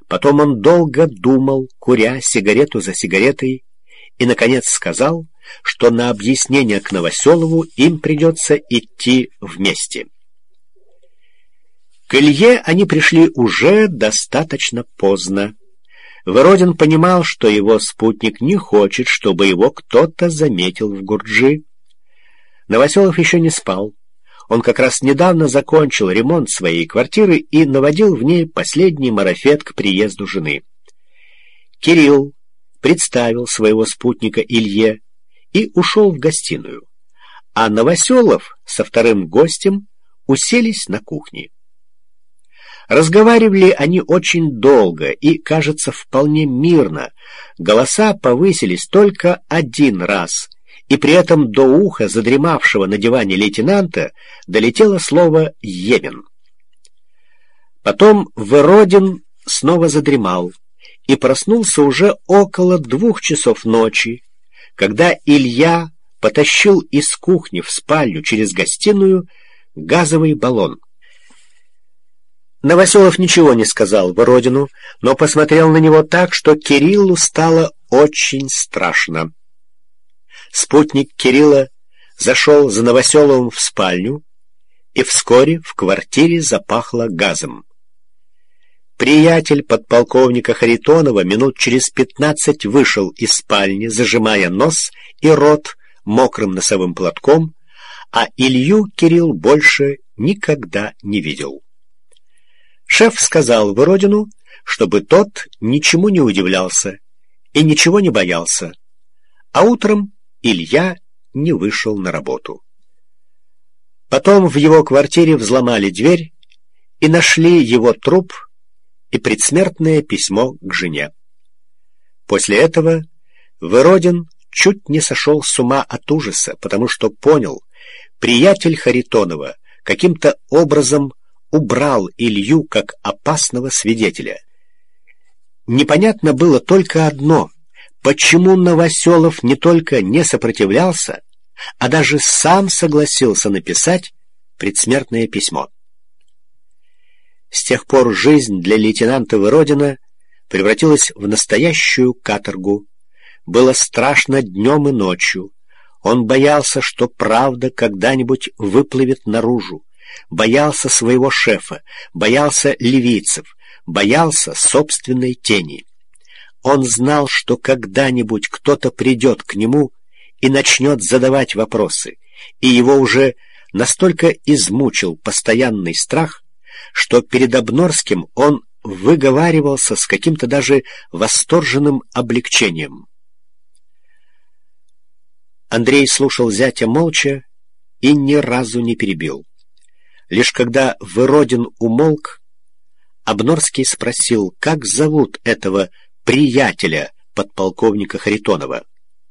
Потом он долго думал, куря сигарету за сигаретой, и, наконец, сказал, что на объяснение к Новоселову им придется идти вместе. К Илье они пришли уже достаточно поздно. Вородин понимал, что его спутник не хочет, чтобы его кто-то заметил в Гурджи. Новоселов еще не спал. Он как раз недавно закончил ремонт своей квартиры и наводил в ней последний марафет к приезду жены. Кирилл представил своего спутника Илье и ушел в гостиную, а Новоселов со вторым гостем уселись на кухне. Разговаривали они очень долго и, кажется, вполне мирно. Голоса повысились только один раз, и при этом до уха задремавшего на диване лейтенанта долетело слово «Йемен». Потом Вородин снова задремал и проснулся уже около 2 часов ночи, когда Илья потащил из кухни в спальню через гостиную газовый баллон. Новоселов ничего не сказал Вородину, но посмотрел на него так, что Кириллу стало очень страшно. Спутник Кирилла зашел за Новоселовым в спальню, и вскоре в квартире запахло газом. Приятель подполковника Харитонова минут через 15 вышел из спальни, зажимая нос и рот мокрым носовым платком, а Илью Кирилл больше никогда не видел. Шеф сказал Вородину, чтобы тот ничему не удивлялся и ничего не боялся, а утром Илья не вышел на работу. Потом в его квартире взломали дверь и нашли его труп и предсмертное письмо к жене. После этого Вородин чуть не сошел с ума от ужаса, потому что понял, приятель Харитонова каким-то образом убрал Илью как опасного свидетеля. Непонятно было только одно: почему Новоселов не только не сопротивлялся, а даже сам согласился написать предсмертное письмо. С тех пор жизнь для лейтенанта Вородина превратилась в настоящую каторгу. Было страшно днем и ночью. Он боялся, что правда когда-нибудь выплывет наружу, боялся своего шефа, боялся ливийцев, боялся собственной тени. Он знал, что когда-нибудь кто-то придет к нему и начнет задавать вопросы, и его уже настолько измучил постоянный страх, что перед Обнорским он выговаривался с каким-то даже восторженным облегчением. Андрей слушал зятя молча и ни разу не перебил. Лишь когда Вородин умолк, Обнорский спросил, как зовут этого приятеля подполковника Харитонова.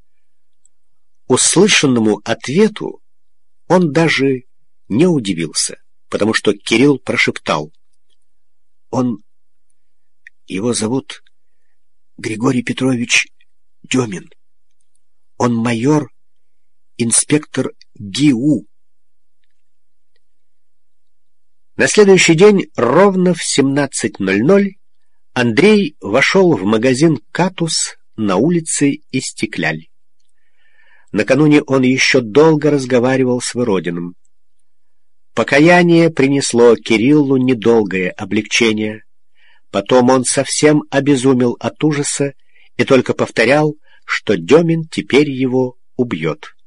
Услышанному ответу он даже не удивился, потому что Кирилл прошептал: его зовут Григорий Петрович Демин. Он майор, инспектор ГИУ. На следующий день ровно в 17:00 Андрей вошел в магазин «Катус» на улице Истекляль. Накануне он еще долго разговаривал с Вородиным. Покаяние принесло Кириллу недолгое облегчение. Потом он совсем обезумел от ужаса и только повторял, что Демин теперь его убьет.